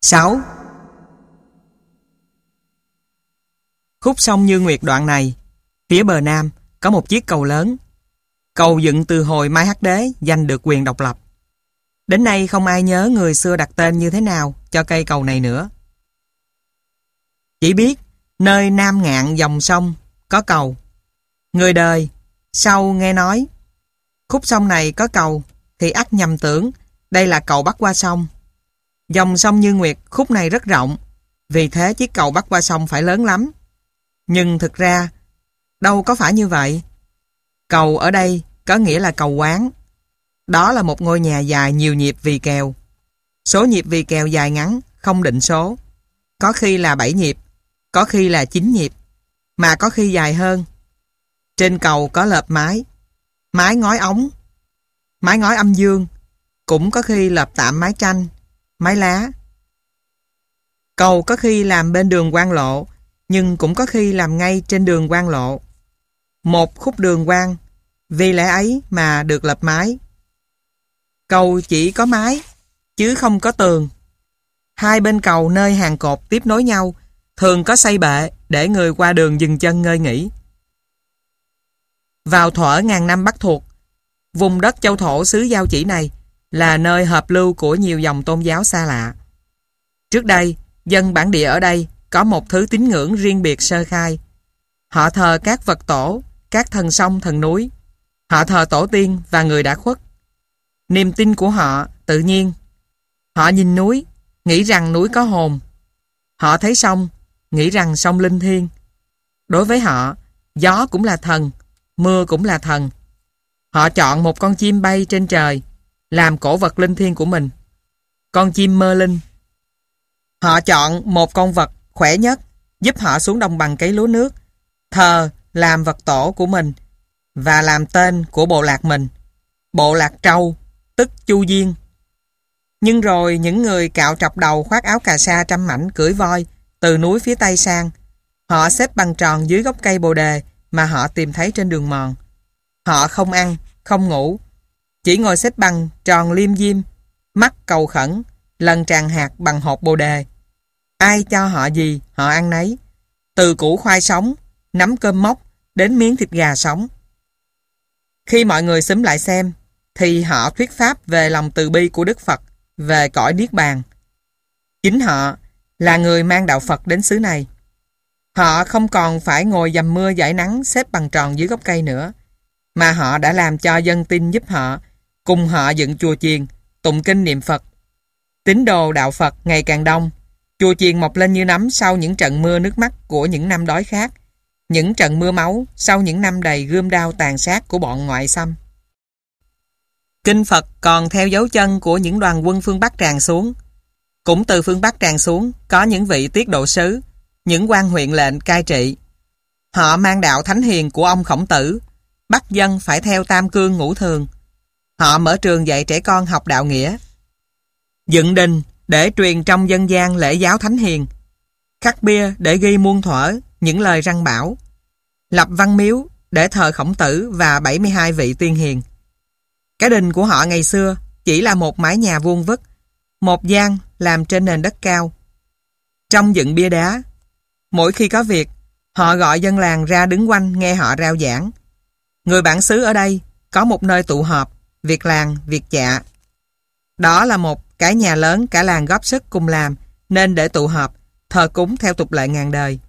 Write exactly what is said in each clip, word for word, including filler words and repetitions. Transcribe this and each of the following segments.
sáu. Khúc sông Như Nguyệt đoạn này, phía bờ nam có một chiếc cầu lớn. Cầu dựng từ hồi Mai Hắc Đế giành được quyền độc lập. Đến nay không ai nhớ người xưa đặt tên như thế nào cho cây cầu này nữa. Chỉ biết nơi nam ngạn dòng sông có cầu. Người đời sau nghe nói khúc sông này có cầu thì ắt nhầm tưởng đây là cầu bắc qua sông. Dòng sông Như Nguyệt khúc này rất rộng, vì thế chiếc cầu bắc qua sông phải lớn lắm. Nhưng thực ra đâu có phải như vậy. Cầu ở đây có nghĩa là cầu quán. Đó là một ngôi nhà dài nhiều nhịp vì kèo. Số nhịp vì kèo dài ngắn không định số. Có khi là bảy nhịp, có khi là chín nhịp, mà có khi dài hơn. Trên cầu có lợp mái, mái ngói ống, mái ngói âm dương, cũng có khi lợp tạm mái tranh, mái lá. Cầu có khi làm bên đường quan lộ, nhưng cũng có khi làm ngay trên đường quan lộ. Một khúc đường quan, vì lẽ ấy mà được lợp mái. Cầu chỉ có mái, chứ không có tường. Hai bên cầu nơi hàng cột tiếp nối nhau, thường có xây bệ để người qua đường dừng chân ngơi nghỉ. Vào thuở ngàn năm Bắc thuộc, vùng đất châu thổ xứ Giao Chỉ này là nơi hợp lưu của nhiều dòng tôn giáo xa lạ. Trước đây, dân bản địa ở đây có một thứ tín ngưỡng riêng biệt sơ khai. Họ thờ các vật tổ, các thần sông, thần núi. Họ thờ tổ tiên và người đã khuất. Niềm tin của họ tự nhiên. Họ nhìn núi, nghĩ rằng núi có hồn. Họ thấy sông, nghĩ rằng sông linh thiêng. Đối với họ, gió cũng là thần, mưa cũng là thần. Họ chọn một con chim bay trên trời làm cổ vật linh thiêng của mình. Con chim mơ linh. Họ chọn một con vật khỏe nhất giúp họ xuống đồng bằng cấy lúa nước, thờ làm vật tổ của mình và làm tên của bộ lạc mình, bộ lạc Trâu, tức Chu Diên. Nhưng rồi những người cạo trọc đầu khoác áo cà sa trăm mảnh cưỡi voi từ núi phía tây sang. Họ xếp bằng tròn dưới gốc cây bồ đề mà họ tìm thấy trên đường mòn. Họ không ăn, không ngủ, chỉ ngồi xếp bằng tròn liêm diêm, mắt cầu khẩn, lần tràn hạt bằng hột bồ đề. Ai cho họ gì, họ ăn nấy. Từ củ khoai sống, nắm cơm mốc, đến miếng thịt gà sống. Khi mọi người xúm lại xem, thì họ thuyết pháp về lòng từ bi của Đức Phật, về cõi Niết Bàn. Chính họ là người mang đạo Phật đến xứ này. Họ không còn phải ngồi dầm mưa dãi nắng xếp bằng tròn dưới gốc cây nữa, mà họ đã làm cho dân tin giúp họ, cùng họ dựng chùa chiền, tụng kinh niệm Phật. Tín đồ đạo Phật ngày càng đông, chùa chiền mọc lên như nấm sau những trận mưa nước mắt của những năm đói khát, những trận mưa máu sau những năm đầy gươm đao tàn sát của bọn ngoại xâm. Kinh Phật còn theo dấu chân của những đoàn quân phương Bắc tràn xuống. Cũng từ phương Bắc tràn xuống có những vị tiết độ sứ, những quan huyện lệnh cai trị. Họ mang đạo thánh hiền của ông Khổng Tử, bắt dân phải theo tam cương ngũ thường. Họ mở trường dạy trẻ con học đạo nghĩa, dựng đình để truyền trong dân gian lễ giáo thánh hiền, khắc bia để ghi muôn thuở những lời răn bảo, lập văn miếu để thờ Khổng Tử và bảy mươi hai vị tiên hiền. Cái đình của họ ngày xưa chỉ là một mái nhà vuông vức, một gian làm trên nền đất cao. Trong dựng bia đá, mỗi khi có việc, họ gọi dân làng ra đứng quanh nghe họ rao giảng. Người bản xứ ở đây có một nơi tụ họp, việc làng, việc chạ. Đó là một cái nhà lớn cả làng góp sức cùng làm, nên để tụ họp, thờ cúng theo tục lệ ngàn đời.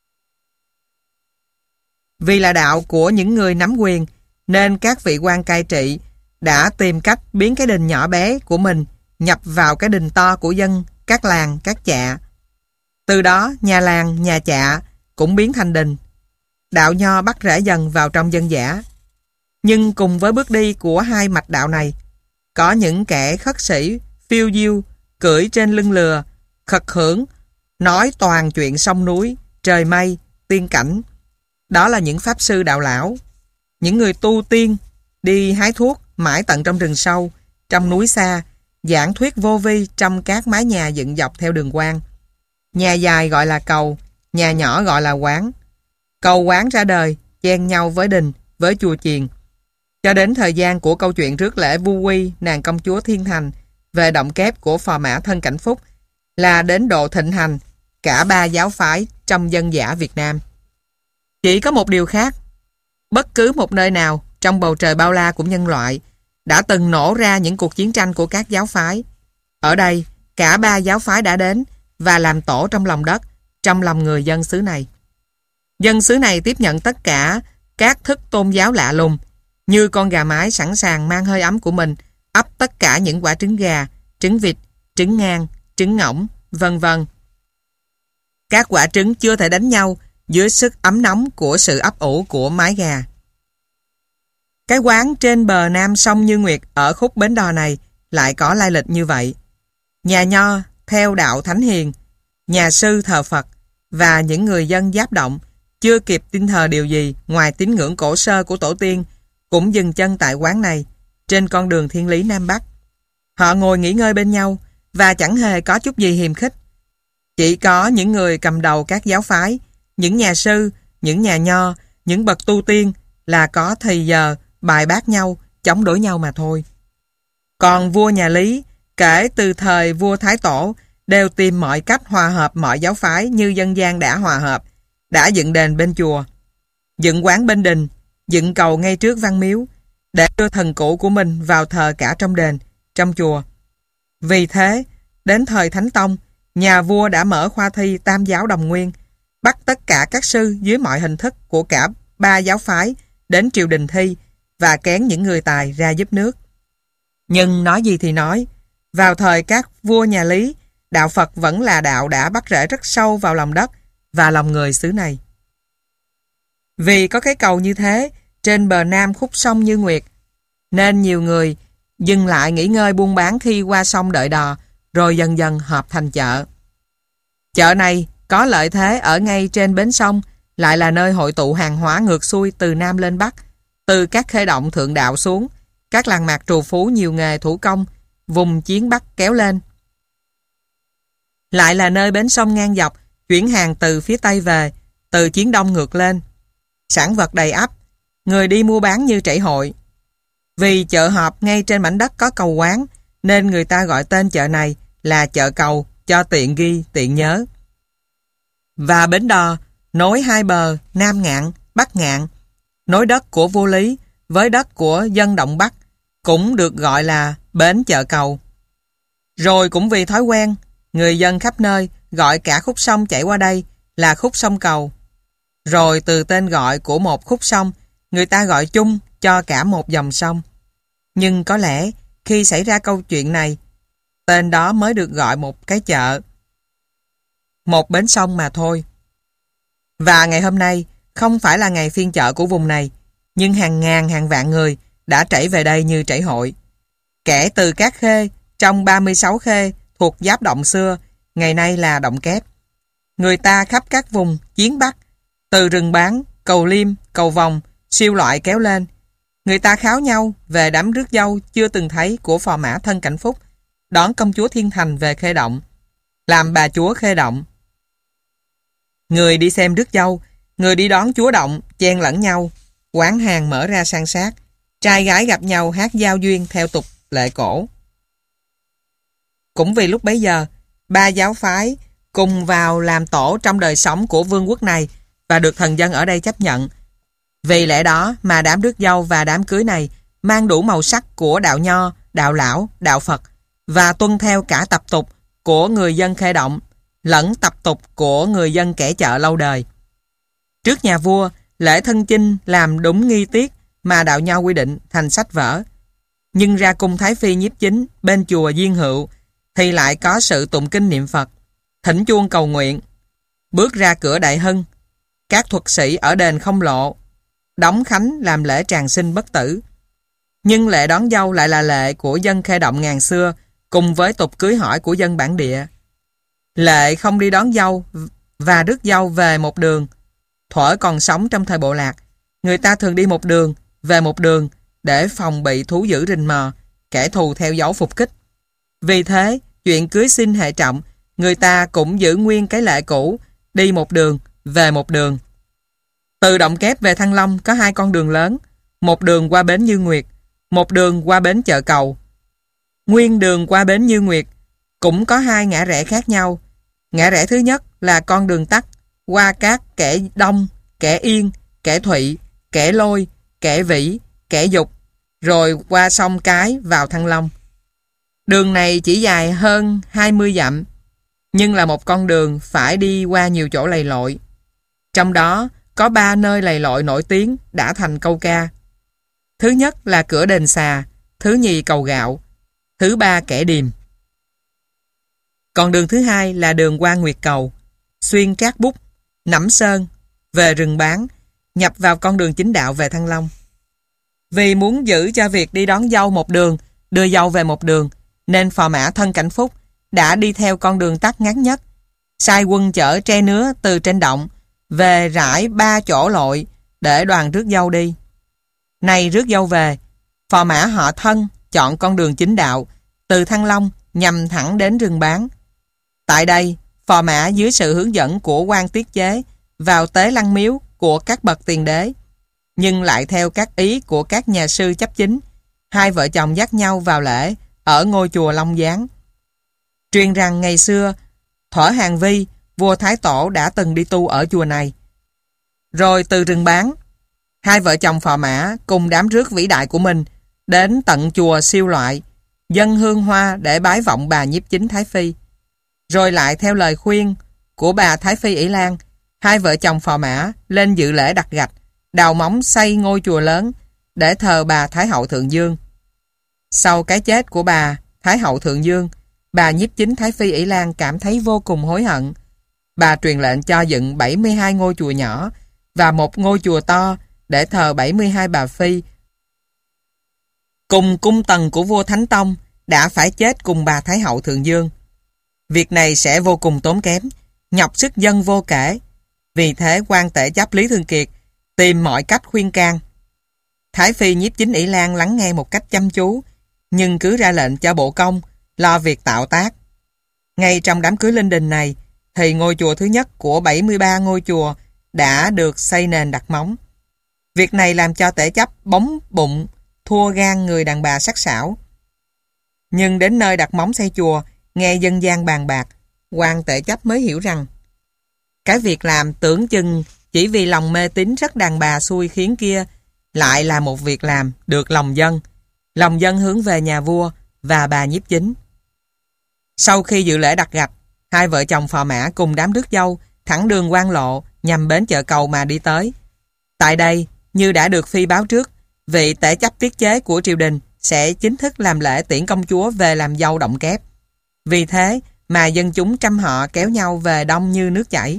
Vì là đạo của những người nắm quyền, nên các vị quan cai trị đã tìm cách biến cái đình nhỏ bé của mình nhập vào cái đình to của dân, các làng, các chạ. Từ đó, nhà làng, nhà chạ cũng biến thành đình. Đạo nho bắt rễ dần vào trong dân dã. Nhưng cùng với bước đi của hai mạch đạo này, có những kẻ khất sĩ, phiêu diêu, cưỡi trên lưng lừa, khật hưởng, nói toàn chuyện sông núi, trời mây, tiên cảnh. Đó là những pháp sư đạo lão, những người tu tiên, đi hái thuốc mãi tận trong rừng sâu, trong núi xa, giảng thuyết vô vi trong các mái nhà dựng dọc theo đường quan. Nhà dài gọi là cầu, nhà nhỏ gọi là quán. Cầu quán ra đời, chen nhau với đình, với chùa chiền. Cho đến thời gian của câu chuyện rước lễ Vu Quy, nàng công chúa Thiên Thành, về động kép của phò mã Thân Cảnh Phúc, là đến độ thịnh hành cả ba giáo phái trong dân dã Việt Nam. Chỉ có một điều khác, bất cứ một nơi nào trong bầu trời bao la của nhân loại đã từng nổ ra những cuộc chiến tranh của các giáo phái. Ở đây, cả ba giáo phái đã đến và làm tổ trong lòng đất, trong lòng người dân xứ này. Dân xứ này tiếp nhận tất cả các thức tôn giáo lạ lùng, như con gà mái sẵn sàng mang hơi ấm của mình ấp tất cả những quả trứng gà, trứng vịt, trứng ngan, trứng ngỗng, vân vân. Các quả trứng chưa thể đánh nhau dưới sức ấm nóng của sự ấp ủ của mái gà. Cái quán trên bờ nam sông Như Nguyệt ở khúc bến đò này lại có lai lịch như vậy. Nhà nho theo đạo Thánh Hiền, nhà sư thờ Phật và những người dân Giáp Động chưa kịp tin thờ điều gì ngoài tín ngưỡng cổ sơ của tổ tiên cũng dừng chân tại quán này trên con đường thiên lý Nam Bắc. Họ ngồi nghỉ ngơi bên nhau và chẳng hề có chút gì hiềm khích. Chỉ có những người cầm đầu các giáo phái, những nhà sư, những nhà nho, những bậc tu tiên là có thời giờ bài bác nhau, chống đối nhau mà thôi. Còn vua nhà Lý, kể từ thời vua Thái Tổ, đều tìm mọi cách hòa hợp mọi giáo phái như dân gian đã hòa hợp, đã dựng đền bên chùa, dựng quán bên đình, dựng cầu ngay trước văn miếu, để đưa thần cũ của mình vào thờ cả trong đền, trong chùa. Vì thế, đến thời Thánh Tông, nhà vua đã mở khoa thi Tam giáo đồng nguyên, bắt tất cả các sư dưới mọi hình thức của cả ba giáo phái đến triều đình thi và kén những người tài ra giúp nước. Nhưng nói gì thì nói, vào thời các vua nhà Lý, đạo Phật vẫn là đạo đã bắt rễ rất sâu vào lòng đất và lòng người xứ này. Vì có cái cầu như thế trên bờ nam khúc sông Như Nguyệt, nên nhiều người dừng lại nghỉ ngơi buôn bán khi qua sông đợi đò, rồi dần dần hợp thành chợ. Chợ này có lợi thế ở ngay trên bến sông, lại là nơi hội tụ hàng hóa ngược xuôi từ Nam lên Bắc, từ các khê động thượng đạo xuống, các làng mạc trù phú nhiều nghề thủ công, vùng chiến Bắc kéo lên. Lại là nơi bến sông ngang dọc, chuyển hàng từ phía Tây về, từ chiến Đông ngược lên. Sản vật đầy ắp, người đi mua bán như trảy hội. Vì chợ họp ngay trên mảnh đất có cầu quán, nên người ta gọi tên chợ này là chợ cầu, cho tiện ghi, tiện nhớ. Và bến đò nối hai bờ Nam Ngạn, Bắc Ngạn, nối đất của vua Lý với đất của dân Động Bắc, cũng được gọi là bến chợ cầu. Rồi cũng vì thói quen, người dân khắp nơi gọi cả khúc sông chảy qua đây là khúc sông cầu. Rồi từ tên gọi của một khúc sông, người ta gọi chung cho cả một dòng sông. Nhưng có lẽ khi xảy ra câu chuyện này, tên đó mới được gọi một cái chợ, một bến sông mà thôi. Và ngày hôm nay không phải là ngày phiên chợ của vùng này, nhưng hàng ngàn hàng vạn người đã trảy về đây như trảy hội. Kể từ các khê trong ba mươi sáu khê thuộc Giáp Động xưa, ngày nay là Động Kép. Người ta khắp các vùng chiến Bắc, từ Rừng Bán, Cầu Liêm, Cầu Vòng, siêu loại kéo lên. Người ta kháo nhau về đám rước dâu chưa từng thấy của phò mã Thân Cảnh Phúc, đón công chúa Thiên Thành về Khê Động, làm bà chúa Khê Động. Người đi xem rước dâu, người đi đón chúa Động, chen lẫn nhau, quán hàng mở ra san sát, trai gái gặp nhau hát giao duyên theo tục lệ cổ. Cũng vì lúc bấy giờ, ba giáo phái cùng vào làm tổ trong đời sống của vương quốc này và được thần dân ở đây chấp nhận. Vì lẽ đó mà đám rước dâu và đám cưới này mang đủ màu sắc của đạo Nho, đạo Lão, đạo Phật và tuân theo cả tập tục của người dân Khê Động lẫn tập tục của người dân kẻ chợ lâu đời. Trước nhà vua, lễ thân chinh làm đúng nghi tiết mà đạo Nho quy định thành sách vở. Nhưng ra cung Thái Phi nhiếp chính bên chùa Diên Hựu thì lại có sự tụng kinh niệm Phật, thỉnh chuông cầu nguyện. Bước ra cửa Đại Hưng, các thuật sĩ ở đền Không Lộ đóng khánh làm lễ tràng sinh bất tử. Nhưng lễ đón dâu lại là lệ của dân Khê Động ngàn xưa, cùng với tục cưới hỏi của dân bản địa. Lệ không đi đón dâu và rước dâu về một đường. Thuở còn sống trong thời bộ lạc, người ta thường đi một đường, về một đường để phòng bị thú dữ rình mò, kẻ thù theo dấu phục kích. Vì thế, chuyện cưới xin hệ trọng, người ta cũng giữ nguyên cái lệ cũ, đi một đường, về một đường. Từ Động Kép về Thăng Long có hai con đường lớn, một đường qua bến Như Nguyệt, một đường qua bến chợ cầu. Nguyên đường qua bến Như Nguyệt cũng có hai ngã rẽ khác nhau. Ngã rẽ thứ nhất là con đường tắt qua các Kẻ Đông, Kẻ Yên, Kẻ Thụy, Kẻ Lôi, Kẻ Vĩ, Kẻ Dục, rồi qua sông Cái vào Thăng Long. Đường này chỉ dài hơn hai mươi dặm, nhưng là một con đường phải đi qua nhiều chỗ lầy lội. Trong đó có ba nơi lầy lội nổi tiếng đã thành câu ca. Thứ nhất là cửa Đền Xà, thứ nhì cầu Gạo, thứ ba Kẻ Điềm. Còn đường thứ hai là đường qua Nguyệt Cầu, xuyên Trác Búc, Nẫm Sơn, về rừng Bán, nhập vào con đường chính đạo về Thăng Long. Vì muốn giữ cho việc đi đón dâu một đường, đưa dâu về một đường, nên phò mã Thân Cảnh Phúc đã đi theo con đường tắt ngắn nhất, sai quân chở tre nứa từ trên động về rải ba chỗ lội để đoàn rước dâu đi. Nay rước dâu về, phò mã họ Thân chọn con đường chính đạo từ Thăng Long nhằm thẳng đến rừng Bán. Tại đây, phò mã dưới sự hướng dẫn của quan Tiết Chế vào tế lăng miếu của các bậc tiền đế, nhưng lại theo các ý của các nhà sư chấp chính, hai vợ chồng dắt nhau vào lễ ở ngôi chùa Long Giáng. Truyền rằng ngày xưa, thuở Hàn Vi, vua Thái Tổ đã từng đi tu ở chùa này. Rồi từ rừng Bán, hai vợ chồng phò mã cùng đám rước vĩ đại của mình đến tận chùa Siêu Loại, dâng hương hoa để bái vọng bà Nhiếp Chính Thái Phi. Rồi lại theo lời khuyên của bà Thái Phi Ỷ Lan, hai vợ chồng phò mã lên dự lễ đặt gạch, đào móng xây ngôi chùa lớn để thờ bà Thái Hậu Thượng Dương. Sau cái chết của bà Thái Hậu Thượng Dương, bà Nhiếp Chính Thái Phi Ỷ Lan cảm thấy vô cùng hối hận. Bà truyền lệnh cho dựng bảy mươi hai ngôi chùa nhỏ và một ngôi chùa to để thờ bảy mươi hai bà Phi. Cùng cung tần của vua Thánh Tông đã phải chết cùng bà Thái Hậu Thượng Dương. Việc này sẽ vô cùng tốn kém, nhọc sức dân vô kể. Vì thế quan tể chấp Lý Thường Kiệt tìm mọi cách khuyên can. Thái Phi Nhiếp Chính Ỷ Lan lắng nghe một cách chăm chú, nhưng cứ ra lệnh cho bộ công lo việc tạo tác. Ngay trong đám cưới linh đình này, thì ngôi chùa thứ nhất của bảy mươi ba ngôi chùa đã được xây nền đặt móng. Việc này làm cho tể chấp bóng bụng, thua gan người đàn bà sắc sảo. Nhưng đến nơi đặt móng xây chùa, nghe dân gian bàn bạc, quan tể chấp mới hiểu rằng cái việc làm tưởng chừng chỉ vì lòng mê tín rất đàn bà xui khiến kia lại là một việc làm được lòng dân. Lòng dân hướng về nhà vua và bà Nhiếp Chính. Sau khi dự lễ đặt gạch, hai vợ chồng phò mã cùng đám rước dâu thẳng đường Quan Lộ nhằm bến chợ Cầu mà đi tới. Tại đây, như đã được phi báo trước, vị tể chấp Tiết Chế của triều đình sẽ chính thức làm lễ tiễn công chúa về làm dâu Động Kép. Vì thế mà dân chúng trăm họ kéo nhau về đông như nước chảy.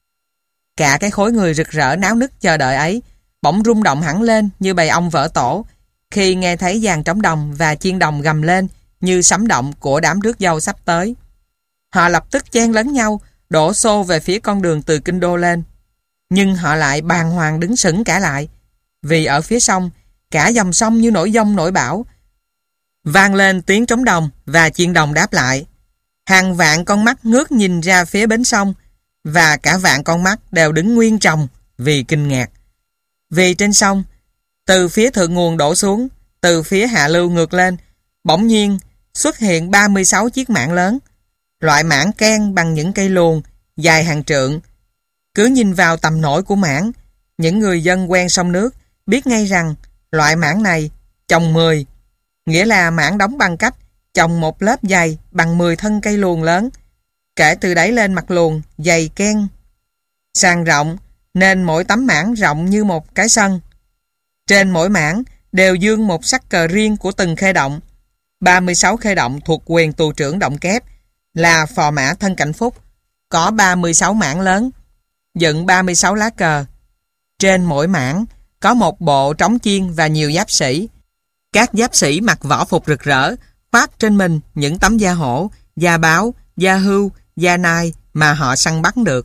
Cả cái khối người rực rỡ náo nức chờ đợi ấy bỗng rung động hẳn lên như bầy ong vỡ tổ khi nghe thấy dàn trống đồng và chiên đồng gầm lên như sấm động của đám rước dâu sắp tới. Họ lập tức chen lấn nhau, đổ xô về phía con đường từ kinh đô lên. Nhưng họ lại bàng hoàng đứng sững cả lại, vì ở phía sông, cả dòng sông như nổi giông nổi bão, vang lên tiếng trống đồng và chiên đồng đáp lại. Hàng vạn con mắt ngước nhìn ra phía bến sông, và cả vạn con mắt đều đứng nguyên tròng vì kinh ngạc. Vì trên sông, từ phía thượng nguồn đổ xuống, từ phía hạ lưu ngược lên, bỗng nhiên xuất hiện ba mươi sáu chiếc mảng lớn, loại mảng ken bằng những cây luồn dài hàng trượng. Cứ nhìn vào tầm nổi của mảng, những người dân quen sông nước biết ngay rằng loại mảng này trồng mười, nghĩa là mảng đóng bằng cách trồng một lớp dày bằng mười thân cây luồn lớn. Kể từ đấy lên mặt luồn dày ken sàn rộng, nên mỗi tấm mảng rộng như một cái sân. Trên mỗi mảng đều dương một sắc cờ riêng của từng khê động. ba mươi sáu khê động thuộc quyền tù trưởng Động Kép là phò mã Thân Cảnh Phúc, có ba mươi sáu mảng lớn, dựng ba mươi sáu lá cờ. Trên mỗi mảng có một bộ trống chiên và nhiều giáp sĩ. Các giáp sĩ mặc võ phục rực rỡ, khoác trên mình những tấm da hổ, da báo, da hưu, da nai mà họ săn bắn được.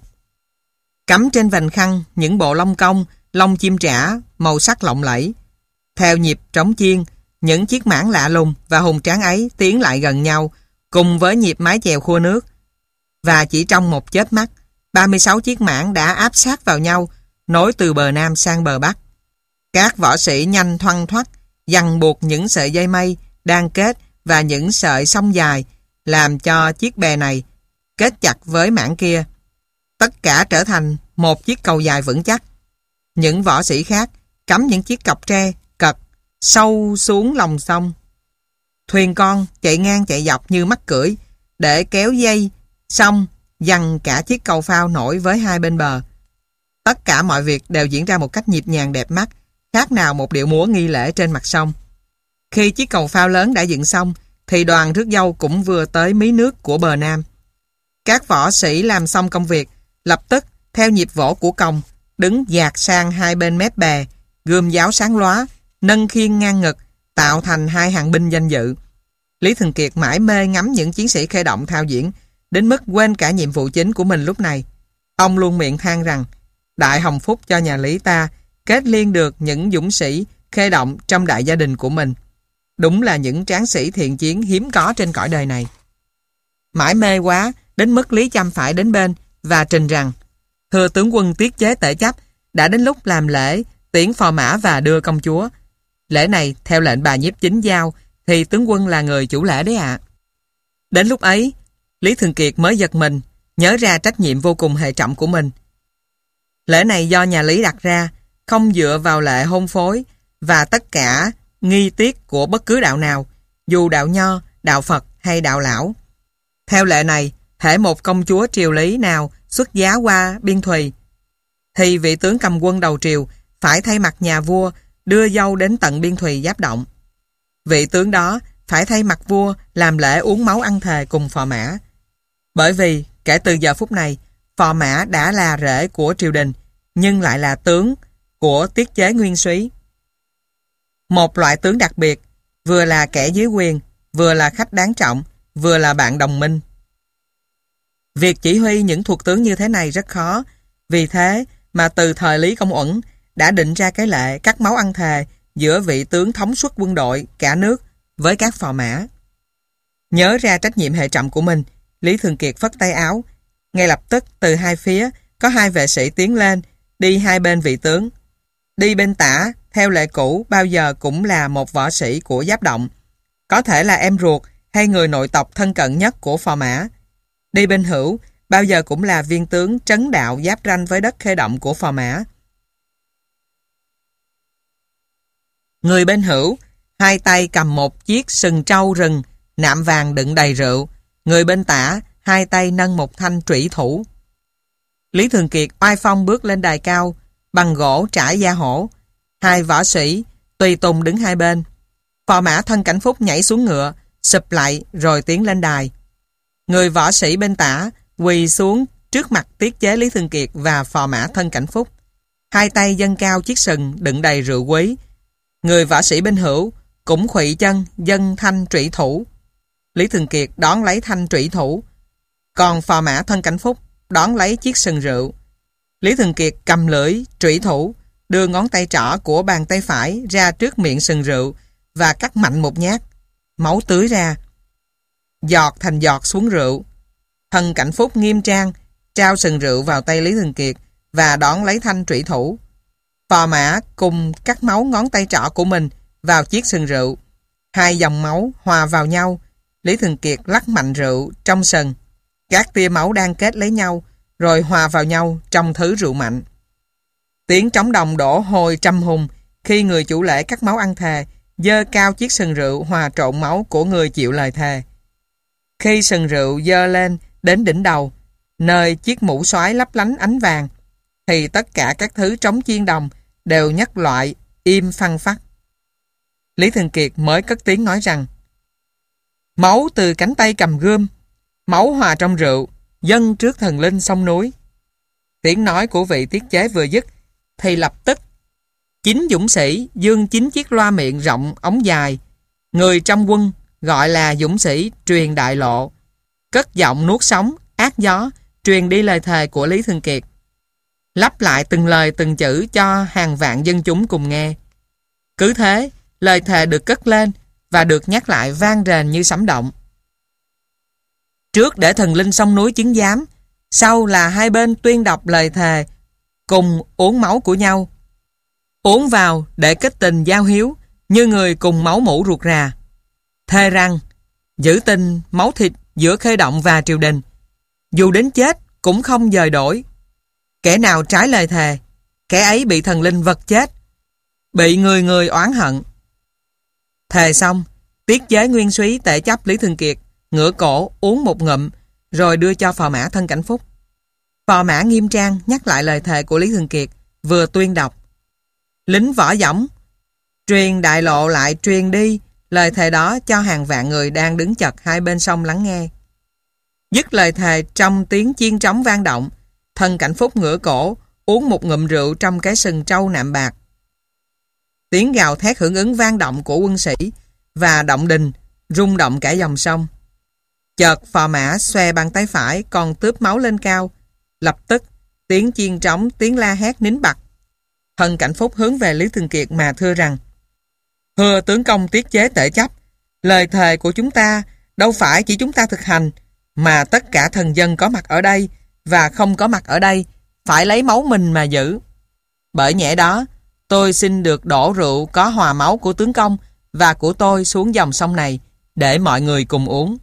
Cắm trên vành khăn những bộ lông công, lông chim trả, màu sắc lộng lẫy. Theo nhịp trống chiên, những chiếc mảng lạ lùng và hùng tráng ấy tiến lại gần nhau, cùng với nhịp mái chèo khua nước. Và chỉ trong một chớp mắt, ba mươi sáu chiếc mảng đã áp sát vào nhau, nối từ bờ Nam sang bờ Bắc. Các võ sĩ nhanh thoăn thoắt, giằng buộc những sợi dây mây đang kết và những sợi song dài, làm cho chiếc bè này kết chặt với mảng kia. Tất cả trở thành một chiếc cầu dài vững chắc. Những võ sĩ khác cắm những chiếc cọc tre, cật, sâu xuống lòng sông. Thuyền con chạy ngang chạy dọc như mắc cưỡi để kéo dây, xong giăng cả chiếc cầu phao nổi với hai bên bờ. Tất cả mọi việc đều diễn ra một cách nhịp nhàng đẹp mắt, khác nào một điệu múa nghi lễ trên mặt sông. Khi chiếc cầu phao lớn đã dựng xong, thì đoàn rước dâu cũng vừa tới mí nước của bờ Nam. Các võ sĩ làm xong công việc, lập tức theo nhịp vỗ của còng, đứng dạt sang hai bên mép bè, gươm giáo sáng lóa, nâng khiên ngang ngực, tạo thành hai hàng binh danh dự. Lý Thường Kiệt mãi mê ngắm những chiến sĩ khởi động thao diễn, đến mức quên cả nhiệm vụ chính của mình lúc này. Ông luôn miệng than rằng, đại hồng phúc cho nhà Lý ta kết liên được những dũng sĩ khởi động trong đại gia đình của mình. Đúng là những tráng sĩ thiện chiến hiếm có trên cõi đời này. Mãi mê quá, đến mức Lý Chăm phải đến bên và trình rằng, thưa tướng quân tiết chế tể chấp, đã đến lúc làm lễ tiễn phò mã và đưa công chúa. Lễ này theo lệnh bà nhiếp chính giao, thì tướng quân là người chủ lễ đấy ạ. Đến lúc ấy, Lý Thường Kiệt mới giật mình, nhớ ra trách nhiệm vô cùng hệ trọng của mình. Lễ này do nhà Lý đặt ra, không dựa vào lệ hôn phối và tất cả nghi tiết của bất cứ đạo nào, dù đạo Nho, đạo Phật hay đạo Lão. Theo lệ này, hễ một công chúa triều Lý nào xuất giá qua biên thùy, thì vị tướng cầm quân đầu triều phải thay mặt nhà vua đưa dâu đến tận biên thùy Giáp Động. Vị tướng đó phải thay mặt vua làm lễ uống máu ăn thề cùng phò mã. Bởi vì kể từ giờ phút này, phò mã đã là rể của triều đình, nhưng lại là tướng của tiết chế nguyên soái. Một loại tướng đặc biệt, vừa là kẻ dưới quyền, vừa là khách đáng trọng, vừa là bạn đồng minh. Việc chỉ huy những thuộc tướng như thế này rất khó, vì thế mà từ thời Lý Công Uẩn đã định ra cái lệ cắt máu ăn thề giữa vị tướng thống suất quân đội cả nước với các phò mã. Nhớ ra trách nhiệm hệ trọng của mình, Lý Thường Kiệt phất tay áo. Ngay lập tức từ hai phía có hai vệ sĩ tiến lên, đi hai bên vị tướng. Đi bên tả, theo lệ cũ, bao giờ cũng là một võ sĩ của Giáp Động, có thể là em ruột hay người nội tộc thân cận nhất của phò mã. Đi bên hữu, bao giờ cũng là viên tướng trấn đạo giáp ranh với đất khởi động của phò mã. Người bên hữu, hai tay cầm một chiếc sừng trâu rừng, nạm vàng đựng đầy rượu. Người bên tả, hai tay nâng một thanh trủy thủ. Lý Thường Kiệt oai phong bước lên đài cao, bằng gỗ trải da hổ. Hai võ sĩ, tùy tùng đứng hai bên. Phò mã Thân Cảnh Phúc nhảy xuống ngựa, sụp lại rồi tiến lên đài. Người võ sĩ bên tả quỳ xuống trước mặt tiết chế Lý Thường Kiệt và phò mã Thân Cảnh Phúc. Hai tay dâng cao chiếc sừng đựng đầy rượu quý. Người võ sĩ bên hữu cũng khuỵu chân dâng thanh trủy thủ. Lý Thường Kiệt đón lấy thanh trủy thủ, còn phò mã Thân Cảnh Phúc đón lấy chiếc sừng rượu. Lý Thường Kiệt cầm lưỡi trủy thủ, đưa ngón tay trỏ của bàn tay phải ra trước miệng sừng rượu và cắt mạnh một nhát. Máu tưới ra, giọt thành giọt xuống rượu. Thân Cảnh Phúc nghiêm trang trao sừng rượu vào tay Lý Thường Kiệt và đón lấy thanh trủy thủ. Phò mã cùng cắt máu ngón tay trỏ của mình vào chiếc sừng rượu. Hai dòng máu hòa vào nhau. Lý Thường Kiệt lắc mạnh rượu trong sừng. Các tia máu đang kết lấy nhau rồi hòa vào nhau trong thứ rượu mạnh. Tiếng trống đồng đổ hồi trăm hùng khi người chủ lễ cắt máu ăn thề giơ cao chiếc sừng rượu hòa trộn máu của người chịu lời thề. Khi sừng rượu giơ lên đến đỉnh đầu, nơi chiếc mũ xoái lấp lánh ánh vàng, thì tất cả các thứ trống chiên đồng đều nhắc loại im phăng phắc. Lý Thường Kiệt mới cất tiếng nói rằng: máu từ cánh tay cầm gươm, máu hòa trong rượu, dâng trước thần linh sông núi. Tiếng nói của vị tiết chế vừa dứt thì lập tức chín dũng sĩ dương chín chiếc loa miệng rộng ống dài, người trong quân gọi là dũng sĩ truyền đại lộ, cất giọng nuốt sóng ác gió truyền đi lời thề của Lý Thường Kiệt, lắp lại từng lời từng chữ cho hàng vạn dân chúng cùng nghe. Cứ thế, lời thề được cất lên và được nhắc lại vang rền như sấm động. Trước để thần linh sông núi chứng giám, sau là hai bên tuyên đọc lời thề, cùng uống máu của nhau. Uống vào để kết tình giao hiếu, như người cùng máu mủ ruột rà. Thề rằng, giữ tình máu thịt giữa khê động và triều đình. Dù đến chết cũng không dời đổi. Kẻ nào trái lời thề, kẻ ấy bị thần linh vật chết, bị người người oán hận. Thề xong, tiết chế nguyên soái Tể Chấp Lý Thường Kiệt ngửa cổ uống một ngụm rồi đưa cho phò mã Thân Cảnh Phúc. Phò mã nghiêm trang nhắc lại lời thề của Lý Thường Kiệt, vừa tuyên đọc. Lính võ dõng truyền đại lộ lại truyền đi lời thề đó cho hàng vạn người đang đứng chật hai bên sông lắng nghe. Dứt lời thề trong tiếng chiên trống vang động, Thân Cảnh Phúc ngửa cổ uống một ngụm rượu trong cái sừng trâu nạm bạc. Tiếng gào thét hưởng ứng vang động của quân sĩ và động đình rung động cả dòng sông. Chợt phò mã xòe bàn tay phải còn tướp máu lên cao. Lập tức tiếng chiên trống, tiếng la hét nín bặt. Thân Cảnh Phúc hướng về Lý Thường Kiệt mà thưa rằng: Thưa tướng công tiết chế Tể Chấp, lời thề của chúng ta đâu phải chỉ chúng ta thực hành, mà tất cả thần dân có mặt ở đây và không có mặt ở đây phải lấy máu mình mà giữ. Bởi nhẽ đó, tôi xin được đổ rượu có hòa máu của tướng công và của tôi xuống dòng sông này để mọi người cùng uống.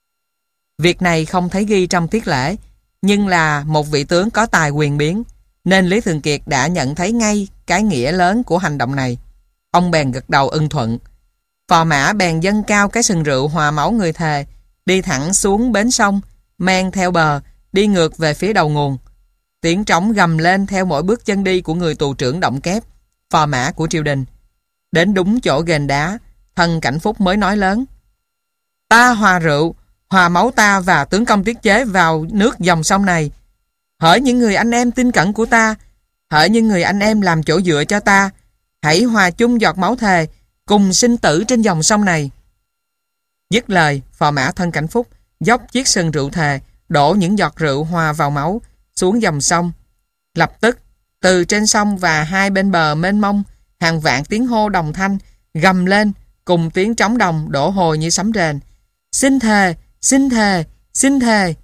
Việc này không thấy ghi trong tiết lễ, nhưng là một vị tướng có tài quyền biến, nên Lý Thường Kiệt đã nhận thấy ngay cái nghĩa lớn của hành động này. Ông bèn gật đầu ưng thuận. Phò mã bèn dâng cao cái sừng rượu hòa máu người thề, đi thẳng xuống bến sông, men theo bờ, đi ngược về phía đầu nguồn. Tiếng trống gầm lên theo mỗi bước chân đi của người tù trưởng Động Kép, phò mã của triều đình. Đến đúng chỗ ghềnh đá, Thân Cảnh Phúc mới nói lớn: Ta hòa rượu, hòa máu ta và tướng công tiết chế vào nước dòng sông này. Hỡi những người anh em tin cẩn của ta, hỡi những người anh em làm chỗ dựa cho ta, hãy hòa chung giọt máu thề, cùng sinh tử trên dòng sông này. Dứt lời, phò mã Thân Cảnh Phúc dốc chiếc sừng rượu thề, đổ những giọt rượu hòa vào máu xuống dòng sông. Lập tức, từ trên sông và hai bên bờ mênh mông, hàng vạn tiếng hô đồng thanh gầm lên cùng tiếng trống đồng đổ hồi như sấm rền. Xin thề, xin thề, xin thề.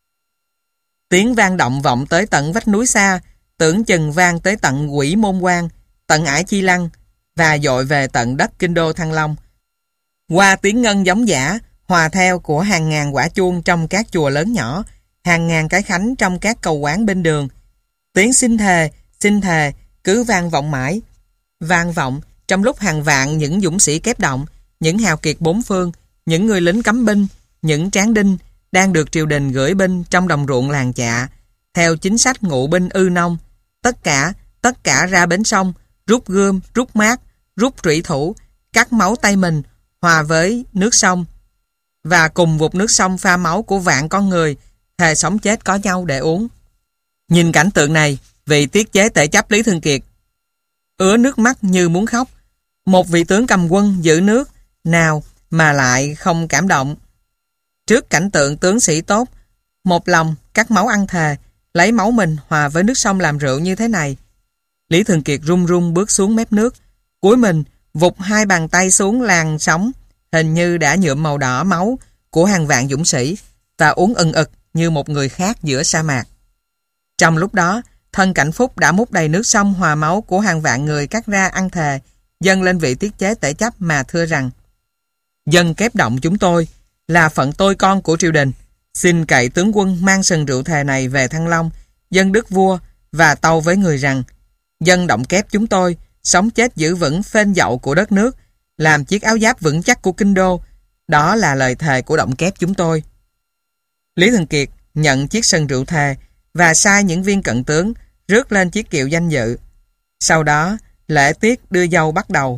Tiếng vang động vọng tới tận vách núi xa, tưởng chừng vang tới tận Quỷ Môn Quan, tận Ải Chi Lăng và dội về tận đất kinh đô Thăng Long. Qua tiếng ngân giống giả, hòa theo của hàng ngàn quả chuông trong các chùa lớn nhỏ, hàng ngàn cái khánh trong các cầu quán bên đường, tiếng xin thề, xin thề cứ vang vọng mãi. Vang vọng trong lúc hàng vạn những dũng sĩ kép động, những hào kiệt bốn phương, những người lính cấm binh, những tráng đinh đang được triều đình gửi binh trong đồng ruộng làng chạ, theo chính sách ngụ binh ư nông. Tất cả, tất cả ra bến sông, rút gươm, rút mát, rút trụy thủ, cắt máu tay mình, hòa với nước sông, và cùng vụt nước sông pha máu của vạn con người, thề sống chết có nhau để uống. Nhìn cảnh tượng này, vị tiết chế Tể Chấp Lý Thường Kiệt ứa nước mắt như muốn khóc. Một vị tướng cầm quân giữ nước nào mà lại không cảm động trước cảnh tượng tướng sĩ tốt một lòng cắt máu ăn thề, lấy máu mình hòa với nước sông làm rượu như thế này. Lý Thường Kiệt run run bước xuống mép nước, cúi mình vụt hai bàn tay xuống làn sóng hình như đã nhuộm màu đỏ máu của hàng vạn dũng sĩ và uống ừng ực như một người khác giữa sa mạc. Trong lúc đó, Thân Cảnh Phúc đã múc đầy nước sông hòa máu của hàng vạn người cắt ra ăn thề, dâng lên vị tiết chế Tể Chấp mà thưa rằng: Dân kép động chúng tôi là phận tôi con của triều đình, xin cậy tướng quân mang sừng rượu thề này về Thăng Long, dân đức vua, và tâu với người rằng: Dân Động Kép chúng tôi sống chết giữ vững phên dậu của đất nước, làm chiếc áo giáp vững chắc của kinh đô. Đó là lời thề của Động Kép chúng tôi. Lý Thường Kiệt nhận chiếc sừng rượu thề và sai những viên cận tướng rước lên chiếc kiệu danh dự. Sau đó, lễ tiết đưa dâu bắt đầu.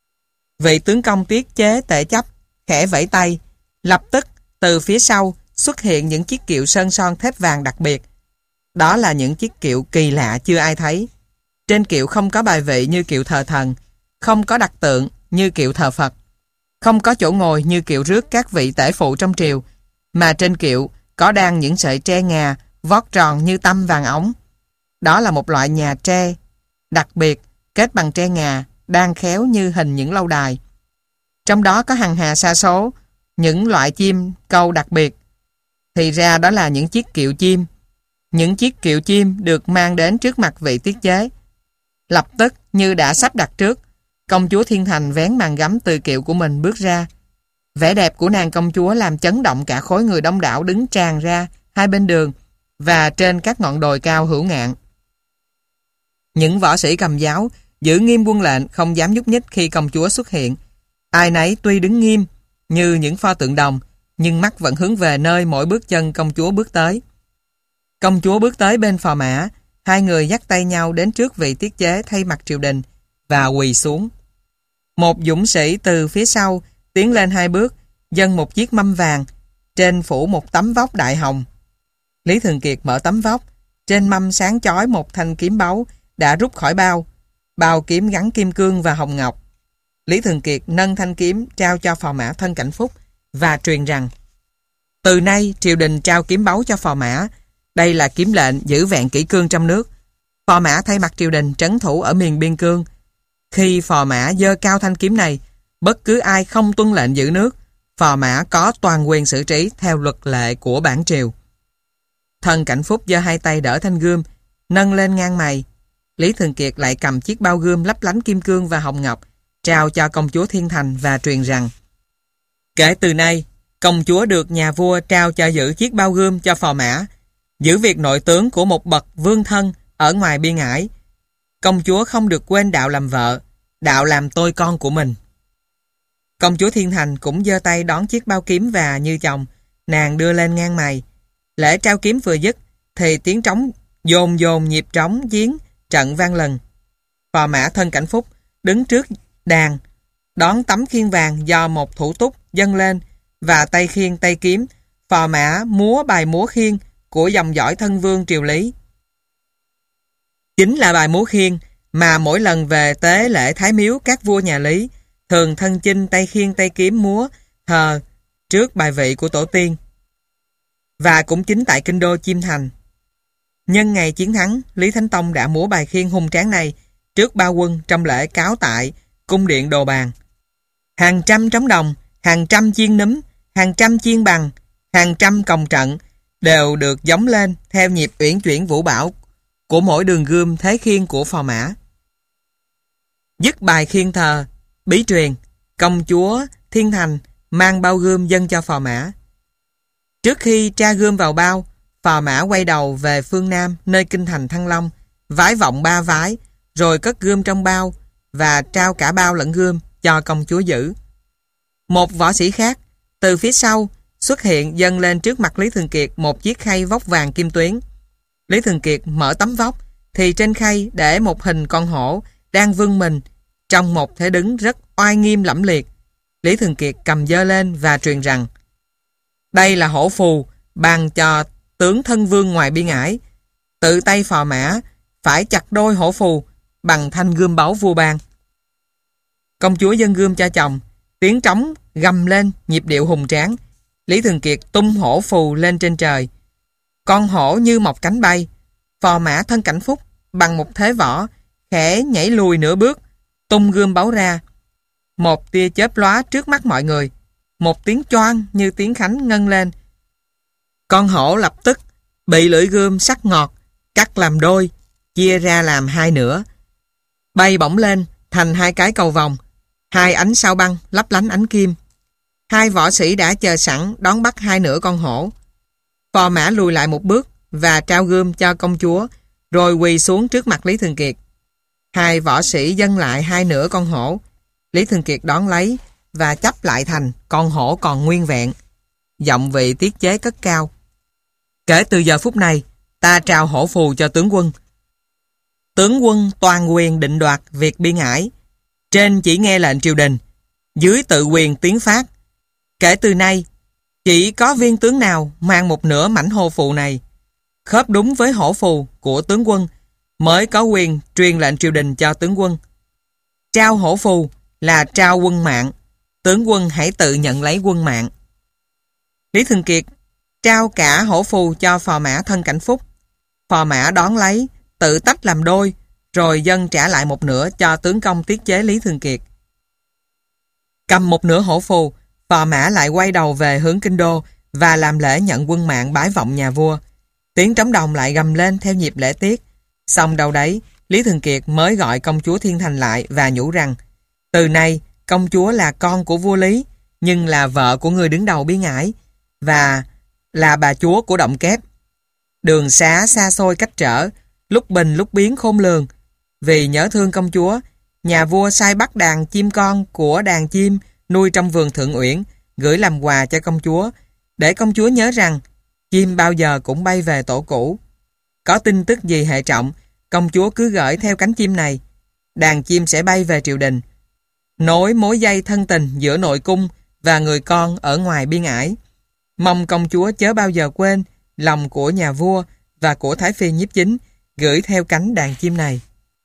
Vị tướng công tiết chế Tể Chấp khẽ vẫy tay, lập tức từ phía sau xuất hiện những chiếc kiệu sơn son thép vàng đặc biệt. Đó là những chiếc kiệu kỳ lạ chưa ai thấy. Trên kiệu không có bài vị như kiệu thờ thần, không có đặc tượng như kiệu thờ Phật, không có chỗ ngồi như kiệu rước các vị tể phụ trong triều, mà trên kiệu có đan những sợi tre ngà vót tròn như tăm vàng ống. Đó là một loại nhà tre đặc biệt kết bằng tre ngà, đan khéo như hình những lâu đài. Trong đó có hằng hà sa số những loại chim câu đặc biệt. Thì ra đó là những chiếc kiệu chim. Những chiếc kiệu chim được mang đến trước mặt vị tiết chế. Lập tức như đã sắp đặt trước, công chúa Thiên Thành vén màn gấm từ kiệu của mình bước ra. Vẻ đẹp của nàng công chúa làm chấn động cả khối người đông đảo đứng tràn ra hai bên đường và trên các ngọn đồi cao hữu ngạn. Những võ sĩ cầm giáo giữ nghiêm quân lệnh, không dám nhúc nhích khi công chúa xuất hiện. Ai nấy tuy đứng nghiêm như những pho tượng đồng, nhưng mắt vẫn hướng về nơi mỗi bước chân công chúa bước tới. Công chúa bước tới bên phò mã, hai người dắt tay nhau đến trước vị tiết chế thay mặt triều đình và quỳ xuống. Một dũng sĩ từ phía sau tiến lên hai bước, dâng một chiếc mâm vàng, trên phủ một tấm vóc đại hồng. Lý Thường Kiệt mở tấm vóc, trên mâm sáng chói một thanh kiếm báu đã rút khỏi bao. Bao kiếm gắn kim cương và hồng ngọc. Lý Thường Kiệt nâng thanh kiếm trao cho phò mã Thân Cảnh Phúc và truyền rằng: từ nay triều đình trao kiếm báu cho phò mã. Đây là kiếm lệnh giữ vẹn kỷ cương trong nước. Phò mã thay mặt triều đình trấn thủ ở miền biên cương. Khi phò mã giơ cao thanh kiếm này, bất cứ ai không tuân lệnh giữ nước, phò mã có toàn quyền xử trí theo luật lệ của bản triều. Thân Cảnh Phúc giơ hai tay đỡ thanh gươm, nâng lên ngang mày. Lý Thường Kiệt lại cầm chiếc bao gươm lấp lánh kim cương và hồng ngọc, trao cho công chúa Thiên Thành và truyền rằng: kể từ nay, công chúa được nhà vua trao cho giữ chiếc bao gươm cho phò mã, giữ việc nội tướng của một bậc vương thân ở ngoài biên ải. Công chúa không được quên đạo làm vợ, đạo làm tôi con của mình. Công chúa Thiên Thành cũng giơ tay đón chiếc bao kiếm và như chồng, nàng đưa lên ngang mày. Lễ trao kiếm vừa dứt thì tiếng trống dồn dồn nhịp trống giếng trận vang lần. Phò mã Thân Cảnh Phúc đứng trước đàn, đón tấm khiên vàng do một thủ túc dâng lên, và tay khiên tay kiếm, phò mã múa bài múa khiên của dòng dõi thân vương triều Lý. Chính là bài múa khiên mà mỗi lần về tế lễ thái miếu các vua nhà Lý thường thân chinh tay khiên tay kiếm múa thờ trước bài vị của tổ tiên. Và cũng chính tại kinh đô Chiêm Thành, nhân ngày chiến thắng, Lý Thánh Tông đã múa bài khiên hùng tráng này trước ba quân trong lễ cáo tại cung điện Đồ Bàn. Hàng trăm trống đồng, hàng trăm chiên núm, hàng trăm chiên bằng, hàng trăm cồng trận đều được gióng lên theo nhịp uyển chuyển vũ bảo của mỗi đường gươm thế khiên của phò mã. Dứt bài khiên thờ, bí truyền, công chúa Thiên Thành mang bao gươm dâng cho phò mã. Trước khi tra gươm vào bao, phò mã quay đầu về phương Nam nơi kinh thành Thăng Long, vái vọng ba vái, rồi cất gươm trong bao và trao cả bao lẫn gươm cho công chúa giữ. Một võ sĩ khác từ phía sau xuất hiện dâng lên trước mặt Lý Thường Kiệt một chiếc khay vóc vàng kim tuyến. Lý Thường Kiệt mở tấm vóc thì trên khay để một hình con hổ đang vươn mình trong một thế đứng rất oai nghiêm lẫm liệt. Lý Thường Kiệt cầm giơ lên và truyền rằng: đây là hổ phù ban cho tướng thân vương ngoài biên ải. Tự tay phò mã phải chặt đôi hổ phù bằng thanh gươm báu vua ban. Công chúa dâng gươm cho chồng, tiếng trống gầm lên nhịp điệu hùng tráng. Lý Thường Kiệt tung hổ phù lên trên trời. Con hổ như mọc cánh bay. Phò mã Thân Cảnh Phúc bằng một thế võ khẽ nhảy lùi nửa bước, tung gươm báu ra. Một tia chớp lóa trước mắt mọi người, một tiếng choang như tiếng khánh ngân lên. Con hổ lập tức bị lưỡi gươm sắc ngọt cắt làm đôi, chia ra làm hai nửa, bay bổng lên thành hai cái cầu vòng, hai ánh sao băng lấp lánh ánh kim. Hai võ sĩ đã chờ sẵn đón bắt hai nửa con hổ. Phò mã lùi lại một bước và trao gươm cho công chúa, rồi quỳ xuống trước mặt Lý Thường Kiệt. Hai võ sĩ dâng lại hai nửa con hổ. Lý Thường Kiệt đón lấy và chấp lại thành con hổ còn nguyên vẹn. Giọng vị tiết chế cất cao: kể từ giờ phút này, ta trao hổ phù cho tướng quân. Tướng quân toàn quyền định đoạt việc biên ải, trên chỉ nghe lệnh triều đình, dưới tự quyền tiến phát. Kể từ nay, chỉ có viên tướng nào mang một nửa mảnh hổ phù này khớp đúng với hổ phù của tướng quân mới có quyền truyền lệnh triều đình cho tướng quân. Trao hổ phù là trao quân mạng, tướng quân hãy tự nhận lấy quân mạng. Lý Thường Kiệt trao cả hổ phù cho phò mã Thân Cảnh Phúc. Phò mã đón lấy, tự tách làm đôi, rồi dâng trả lại một nửa cho tướng công tiết chế Lý Thường Kiệt. Cầm một nửa hổ phù, phò mã lại quay đầu về hướng kinh đô và làm lễ nhận quân mạng bái vọng nhà vua. Tiếng trống đồng lại gầm lên theo nhịp lễ tiết. Xong đâu đấy, Lý Thường Kiệt mới gọi công chúa Thiên Thành lại và nhủ rằng: từ nay công chúa là con của vua Lý, nhưng là vợ của người đứng đầu Biên Ải và là bà chúa của Động Kép. Đường xá xa xôi cách trở, lúc bình lúc biến khôn lường. Vì nhớ thương công chúa, nhà vua sai bắt đàn chim con của đàn chim nuôi trong vườn Thượng Uyển, gửi làm quà cho công chúa, để công chúa nhớ rằng chim bao giờ cũng bay về tổ cũ. Có tin tức gì hệ trọng, công chúa cứ gửi theo cánh chim này, đàn chim sẽ bay về triều đình, nối mối dây thân tình giữa nội cung và người con ở ngoài Biên Ải. Mong công chúa chớ bao giờ quên lòng của nhà vua và của Thái Phi Nhiếp Chính, gửi theo cánh đàn chim này.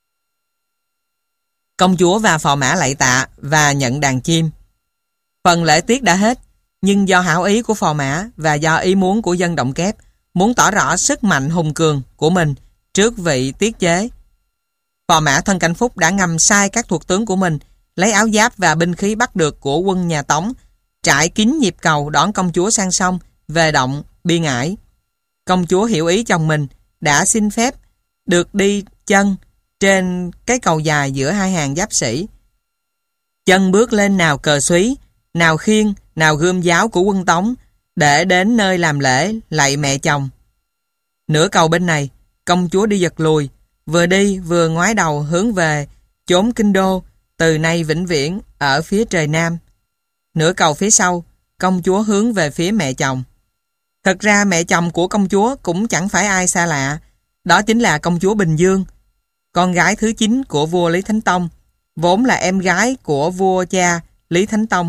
Công chúa và phò mã lạy tạ và nhận đàn chim. Phần lễ tiết đã hết, nhưng do hảo ý của phò mã và do ý muốn của dân Động Kép, muốn tỏ rõ sức mạnh hùng cường của mình trước vị tiết chế, phò mã Thân Cảnh Phúc đã ngầm sai các thuộc tướng của mình lấy áo giáp và binh khí bắt được của quân nhà Tống, trải kín nhịp cầu đón công chúa sang sông về động Biên Ải. Công chúa hiểu ý chồng mình, đã xin phép được đi chân trên cái cầu dài giữa hai hàng giáp sĩ. Chân bước lên nào cờ súy, nào khiên, nào gươm giáo của quân Tống, để đến nơi làm lễ lạy mẹ chồng. Nửa cầu bên này, công chúa đi giật lùi, vừa đi vừa ngoái đầu hướng về chốn kinh đô, từ nay vĩnh viễn ở phía trời nam. Nửa cầu phía sau, công chúa hướng về phía mẹ chồng. Thật ra mẹ chồng của công chúa cũng chẳng phải ai xa lạ, đó chính là công chúa Bình Dương, con gái thứ chín của vua Lý Thánh Tông, vốn là em gái của vua cha Lý Thánh Tông.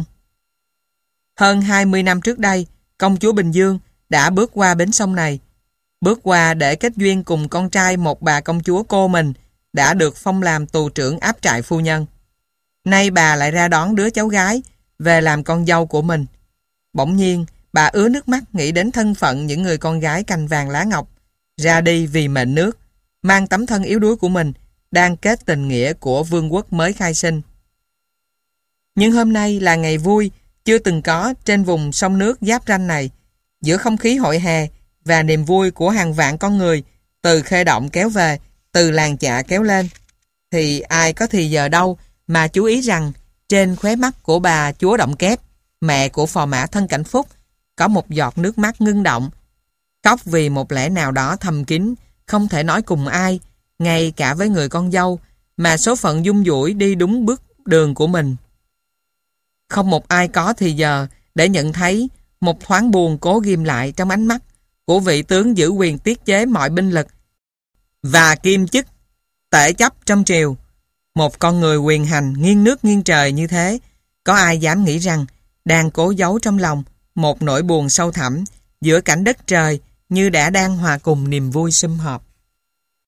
Hơn hai mươi năm trước đây, công chúa Bình Dương đã bước qua bến sông này, bước qua để kết duyên cùng con trai một bà công chúa cô mình đã được phong làm tù trưởng áp trại phu nhân. Nay bà lại ra đón đứa cháu gái về làm con dâu của mình. Bỗng nhiên, bà ứa nước mắt nghĩ đến thân phận những người con gái cành vàng lá ngọc, ra đi vì mệnh nước, mang tấm thân yếu đuối của mình, đang kết tình nghĩa của vương quốc mới khai sinh. Nhưng hôm nay là ngày vui chưa từng có trên vùng sông nước giáp ranh này, giữa không khí hội hè và niềm vui của hàng vạn con người từ Khê Động kéo về, từ làng chạ kéo lên, thì ai có thì giờ đâu mà chú ý rằng trên khóe mắt của bà chúa Động Kép, mẹ của phò mã Thân Cảnh Phúc, có một giọt nước mắt ngưng động, khóc vì một lẽ nào đó thầm kín, không thể nói cùng ai, ngay cả với người con dâu, mà số phận dung dũi đi đúng bước đường của mình. Không một ai có thì giờ để nhận thấy một thoáng buồn cố ghim lại trong ánh mắt của vị tướng giữ quyền tiết chế mọi binh lực và kiêm chức tể chấp trong triều. Một con người quyền hành nghiêng nước nghiêng trời như thế, có ai dám nghĩ rằng đang cố giấu trong lòng một nỗi buồn sâu thẳm giữa cảnh đất trời như đã đang hòa cùng niềm vui sum họp.